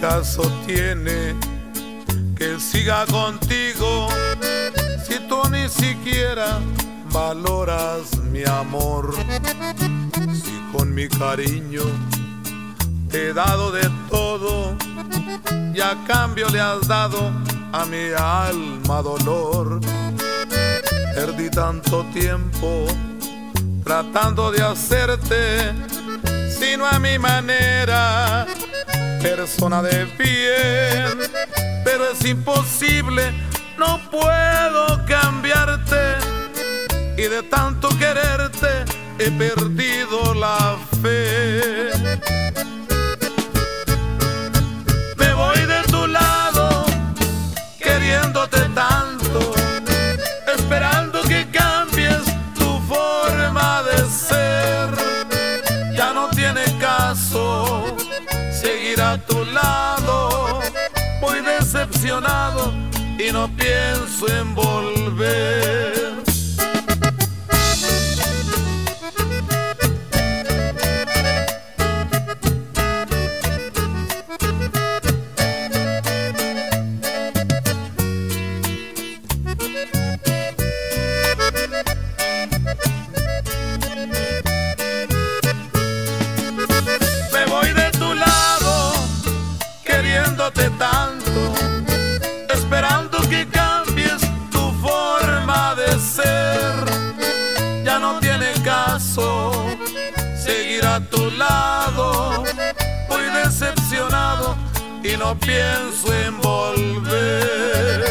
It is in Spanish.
caso tiene que siga contigo si tú ni siquiera valoras mi amor? Si con mi cariño te he dado de todo y a cambio le has dado a mi alma dolor. Perdí tanto tiempo tratando de hacerte, sino a mi manera, persona de bien. Pero es imposible, no puedo cambiarte, y de tanto quererte he perdido la fe. Me voy de tu lado, queriéndote tanto, esperando que cambies tu forma de ser. Ya no tiene caso seguir a tu lado, voy decepcionado y no pienso en volver. Tanto, esperando que cambies tu forma de ser. Ya no tiene caso seguir a tu lado, voy decepcionado y no pienso en volver.